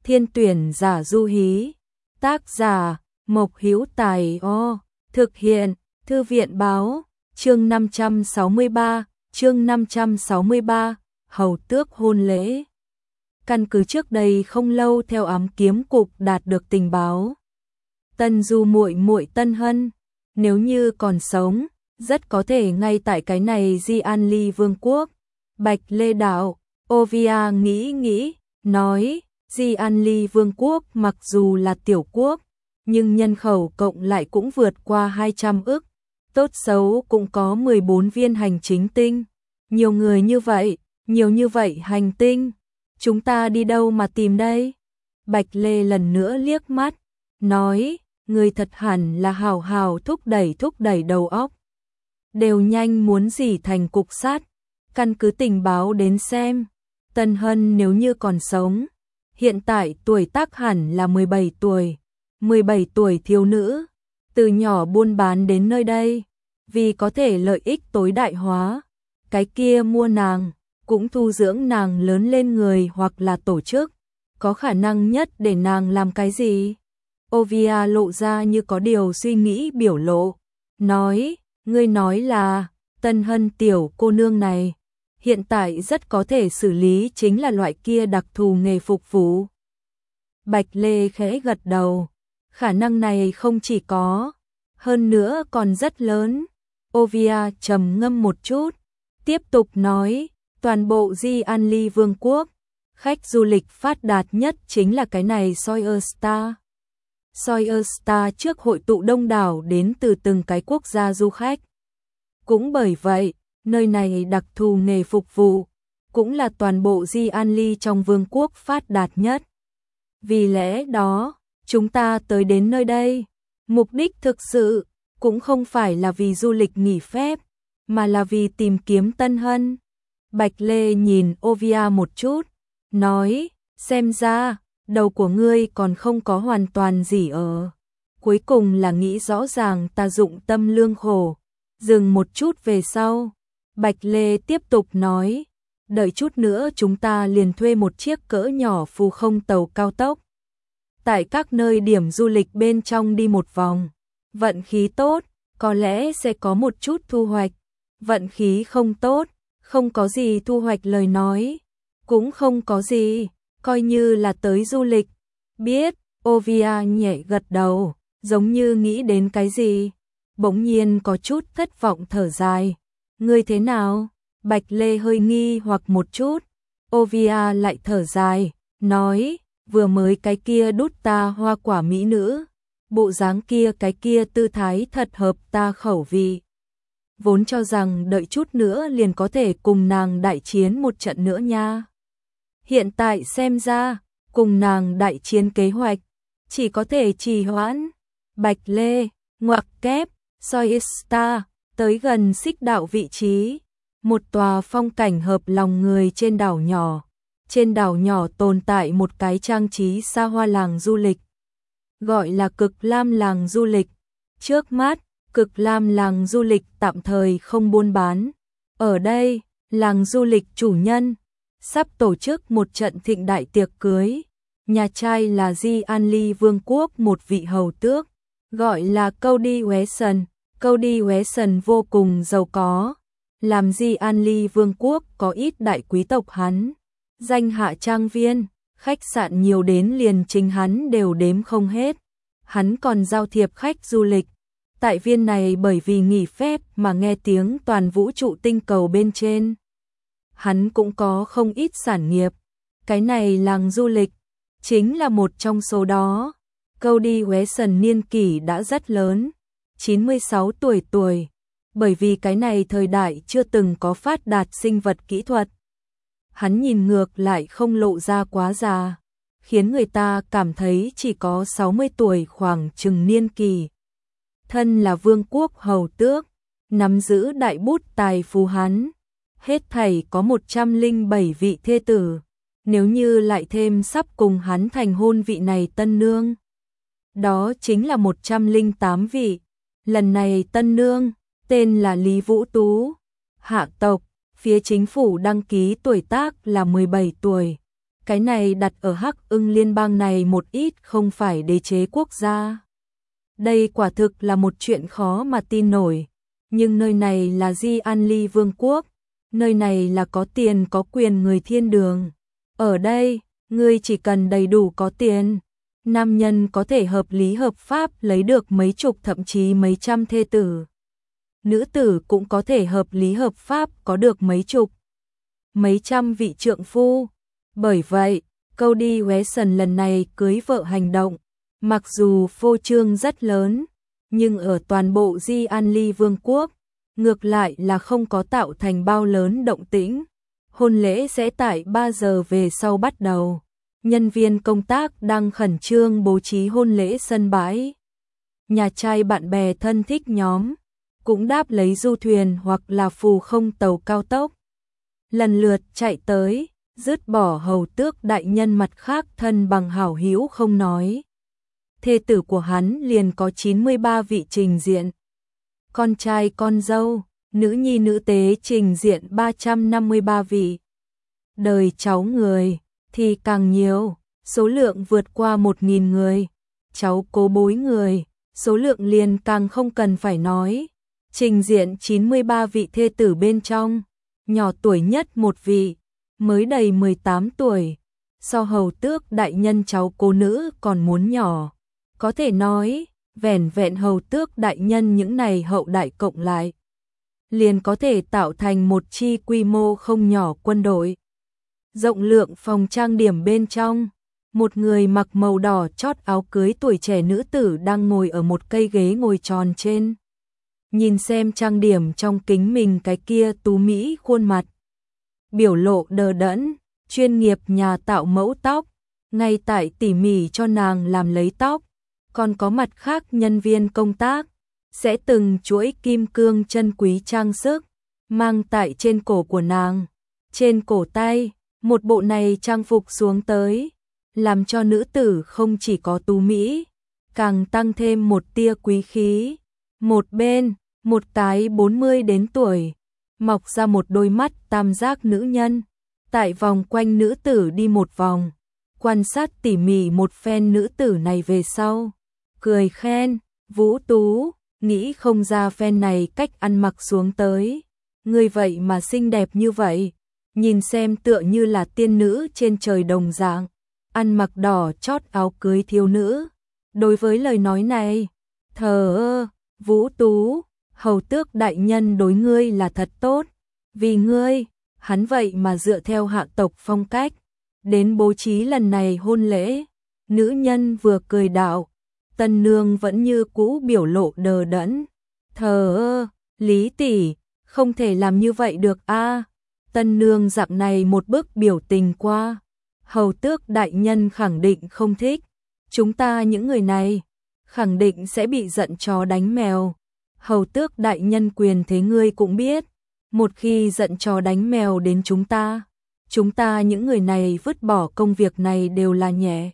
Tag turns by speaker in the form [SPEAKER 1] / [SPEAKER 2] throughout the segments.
[SPEAKER 1] Thiên tuyển giả du hí. Tác giả Mộc Hữu Tài. Thực hiện Thư viện báo. Chương 563, Hầu tước hôn lễ. Căn cứ trước đây không lâu theo ám kiếm cục đạt được tình báo, Tân Du muội muội Tân Hân, nếu như còn sống, rất có thể ngay tại cái này Di An Ly Vương quốc. Bạch Lê đạo, Ovia nghĩ, nói, Di An Ly Vương quốc mặc dù là tiểu quốc, nhưng nhân khẩu cộng lại cũng vượt qua 200 ức, tốt xấu cũng có 14 viên hành chính tinh. Nhiều người như vậy, nhiều như vậy hành tinh, chúng ta đi đâu mà tìm đây? Bạch Lê lần nữa liếc mắt, nói, người thật hẳn là hào hào thúc đẩy đầu óc. Đều nhanh muốn dỉ thành cục sắt, căn cứ tình báo đến xem, Tân Hân nếu như còn sống, hiện tại tuổi tác hẳn là 17 tuổi, 17 tuổi thiếu nữ, từ nhỏ buôn bán đến nơi đây, vì có thể lợi ích tối đại hóa, cái kia mua nàng, cũng thu dưỡng nàng lớn lên người hoặc là tổ chức, có khả năng nhất để nàng làm cái gì? Ovia lộ ra như có điều suy nghĩ biểu lộ, nói, ngươi nói là, Tân Hân tiểu cô nương này, hiện tại rất có thể xử lý chính là loại kia đặc thù nghề phục vụ. Bạch Lê khẽ gật đầu, khả năng này không chỉ có, hơn nữa còn rất lớn. Ovia trầm ngâm một chút, tiếp tục nói, toàn bộ Di An Ly Vương quốc, khách du lịch phát đạt nhất chính là cái này Sawyer Star. Sawyer Star trước hội tụ đông đảo đến từ từng cái quốc gia du khách. Cũng bởi vậy, nơi này đặc thù nghề phục vụ, cũng là toàn bộ Di An Ly trong vương quốc phát đạt nhất. Vì lẽ đó, chúng ta tới đến nơi đây, mục đích thực sự cũng không phải là vì du lịch nghỉ phép, mà là vì tìm kiếm Tân Hân. Bạch Lê nhìn Ovia một chút, nói, xem ra, đầu của ngươi còn không có hoàn toàn gì ở. Cuối cùng là nghĩ rõ ràng ta dụng tâm lương khổ. Dừng một chút về sau, Bạch Lê tiếp tục nói, đợi chút nữa chúng ta liền thuê một chiếc cỡ nhỏ phù không tàu cao tốc. Tại các nơi điểm du lịch bên trong đi một vòng, vận khí tốt, có lẽ sẽ có một chút thu hoạch, vận khí không tốt, không có gì thu hoạch lời nói, cũng không có gì, coi như là tới du lịch. Biết, Ovia nhẹ gật đầu, giống như nghĩ đến cái gì, bỗng nhiên có chút thất vọng thở dài. Ngươi thế nào? Bạch Lê hơi nghi hoặc một chút, Ovia lại thở dài, nói, vừa mới cái kia đút ta hoa quả mỹ nữ, bộ dáng kia cái kia tư thái thật hợp ta khẩu vị. Vốn cho rằng đợi chút nữa liền có thể cùng nàng đại chiến một trận nữa nha. Hiện tại xem ra, cùng nàng đại chiến kế hoạch, chỉ có thể trì hoãn. Bạch Lê, ngoặc kép, Soyista, tới gần xích đạo vị trí. Một tòa phong cảnh hợp lòng người trên đảo nhỏ. Trên đảo nhỏ tồn tại một cái trang trí xa hoa làng du lịch. Gọi là Cực Lam làng du lịch. Trước mắt, Cực Lam làng du lịch tạm thời không buôn bán. Ở đây, làng du lịch chủ nhân sắp tổ chức một trận thịnh đại tiệc cưới. Nhà trai là Di An Ly Vương quốc một vị hầu tước, gọi là Cody Wesson. Cody Wesson vô cùng giàu có, làm Di An Ly Vương quốc có ít đại quý tộc hắn. Danh hạ trang viên, khách sạn nhiều đến liền chính hắn đều đếm không hết. Hắn còn giao thiệp khách du lịch. Tại viên này bởi vì nghỉ phép mà nghe tiếng toàn vũ trụ tinh cầu bên trên. Hắn cũng có không ít sản nghiệp. Cái này làng du lịch, chính là một trong số đó. Cody Wesson niên kỷ đã rất lớn, 96 tuổi. Bởi vì cái này thời đại chưa từng có phát đạt sinh vật kỹ thuật. Hắn nhìn ngược lại không lộ ra quá già, khiến người ta cảm thấy chỉ có 60 tuổi khoảng chừng niên kỳ. Thân là vương quốc hầu tước, nắm giữ đại bút tài phú hắn, hết thảy có 107 vị thê tử, nếu như lại thêm sắp cùng hắn thành hôn vị này tân nương. Đó chính là 108 vị, lần này tân nương, tên là Lý Vũ Tú, hạ tộc, phía chính phủ đăng ký tuổi tác là 17 tuổi, Cái này đặt ở Hắc Ưng liên bang này một ít không phải đế chế quốc gia. Đây quả thực là một chuyện khó mà tin nổi, nhưng nơi này là Di An Ly Vương quốc, nơi này là có tiền có quyền người thiên đường. Ở đây, ngươi chỉ cần đầy đủ có tiền, nam nhân có thể hợp lý hợp pháp lấy được mấy chục thậm chí mấy trăm thê tử. Nữ tử cũng có thể hợp lý hợp pháp có được mấy chục, mấy trăm vị trượng phu. Bởi vậy, Cody Wesson lần này cưới vợ hành động, mặc dù phô trương rất lớn, nhưng ở toàn bộ Di An Ly Vương quốc, ngược lại là không có tạo thành bao lớn động tĩnh. Hôn lễ sẽ tại 3 giờ về sau bắt đầu. Nhân viên công tác đang khẩn trương bố trí hôn lễ sân bãi. Nhà trai bạn bè thân thích nhóm cũng đáp lấy du thuyền hoặc là phù không tàu cao tốc, lần lượt chạy tới, dứt bỏ hầu tước đại nhân mặt khác thân bằng hảo hữu không nói. Thê tử của hắn liền có 93 vị trình diện. Con trai con dâu, nữ nhi nữ tế trình diện 353 vị. Đời cháu người thì càng nhiều, số lượng vượt qua 1.000 người. Cháu cố bối người, số lượng liền càng không cần phải nói. Trình diện 93 vị thê tử bên trong, nhỏ tuổi nhất một vị, mới đầy 18 tuổi, so hầu tước đại nhân cháu cô nữ còn muốn nhỏ. Có thể nói, vẻn vẹn hầu tước đại nhân những này hậu đại cộng lại, liền có thể tạo thành một chi quy mô không nhỏ quân đội. Rộng lượng phòng trang điểm bên trong, một người mặc màu đỏ chót áo cưới tuổi trẻ nữ tử đang ngồi ở một cây ghế ngồi tròn trên. Nhìn xem trang điểm trong kính mình cái kia tú mỹ khuôn mặt, biểu lộ đờ đẫn, chuyên nghiệp nhà tạo mẫu tóc, ngay tại tỉ mỉ cho nàng làm lấy tóc, còn có mặt khác nhân viên công tác, sẽ từng chuỗi kim cương chân quý trang sức, mang tại trên cổ của nàng, trên cổ tay, một bộ này trang phục xuống tới, làm cho nữ tử không chỉ có tú mỹ, càng tăng thêm một tia quý khí. Một bên, một cái 40 đến tuổi, mọc ra một đôi mắt tam giác nữ nhân, tại vòng quanh nữ tử đi một vòng, quan sát tỉ mỉ một phen nữ tử này về sau, cười khen, Vũ Tú, nghĩ không ra phen này cách ăn mặc xuống tới, người vậy mà xinh đẹp như vậy, nhìn xem tựa như là tiên nữ trên trời đồng dạng, ăn mặc đỏ chót áo cưới thiếu nữ. Đối với lời nói này, thờ ơ, Vũ Tú, hầu tước đại nhân đối ngươi là thật tốt, vì ngươi, hắn vậy mà dựa theo hạ tộc phong cách, đến bố trí lần này hôn lễ. Nữ nhân vừa cười đạo, tân nương vẫn như cũ biểu lộ đờ đẫn, thờ ơ, Lý tỷ, không thể làm như vậy được a. Tân nương dạng này một bức biểu tình qua, hầu tước đại nhân khẳng định không thích, chúng ta những người này khẳng định sẽ bị giận chó đánh mèo. Hầu tước đại nhân quyền thế ngươi cũng biết, một khi giận chó đánh mèo đến chúng ta những người này vứt bỏ công việc này đều là nhẹ.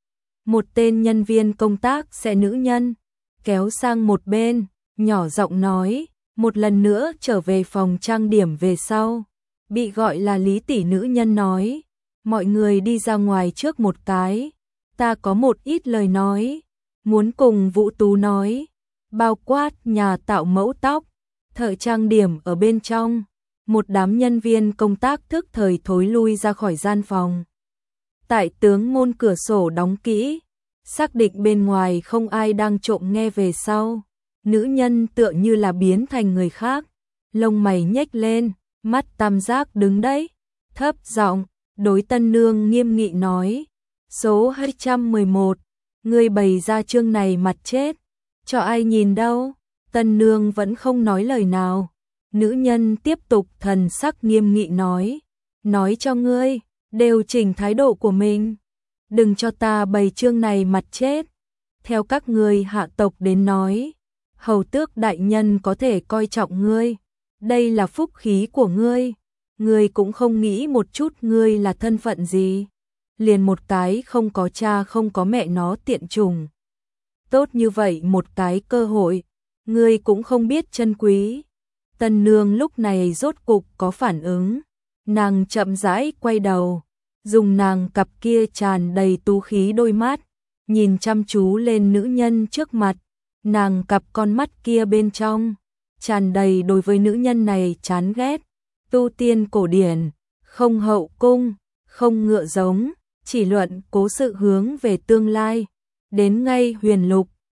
[SPEAKER 1] Một tên nhân viên công tác sẽ nữ nhân, kéo sang một bên, nhỏ giọng nói, một lần nữa trở về phòng trang điểm về sau, bị gọi là Lý tỷ nữ nhân nói, mọi người đi ra ngoài trước một cái, ta có một ít lời nói, muốn cùng Vũ Tú nói, bao quát nhà tạo mẫu tóc, thợ trang điểm ở bên trong, một đám nhân viên công tác thức thời thối lui ra khỏi gian phòng. Tại tướng môn cửa sổ đóng kỹ, xác định bên ngoài không ai đang trộm nghe về sau, nữ nhân tựa như là biến thành người khác, lông mày nhếch lên, mắt tam giác đứng đấy, thấp giọng đối tân nương nghiêm nghị nói, số 211, ngươi bày ra chương này mặt chết, cho ai nhìn đâu. Tân nương vẫn không nói lời nào, nữ nhân tiếp tục thần sắc nghiêm nghị nói cho ngươi, điều chỉnh thái độ của mình, đừng cho ta bày chương này mặt chết. Theo các ngươi hạ tộc đến nói, hầu tước đại nhân có thể coi trọng ngươi, đây là phúc khí của ngươi cũng không nghĩ một chút ngươi là thân phận gì, liền một cái không có cha không có mẹ nó tiện chủng. Tốt như vậy một cái cơ hội, ngươi cũng không biết trân quý. Tân nương lúc này rốt cục có phản ứng, nàng chậm rãi quay đầu, dùng nàng cặp kia tràn đầy tú khí đôi mắt, nhìn chăm chú lên nữ nhân trước mặt, nàng cặp con mắt kia bên trong, tràn đầy đối với nữ nhân này chán ghét, tu tiên cổ điển, không hậu cung, không ngựa giống, chỉ luận cố sự hướng về tương lai, đến ngay huyền lục,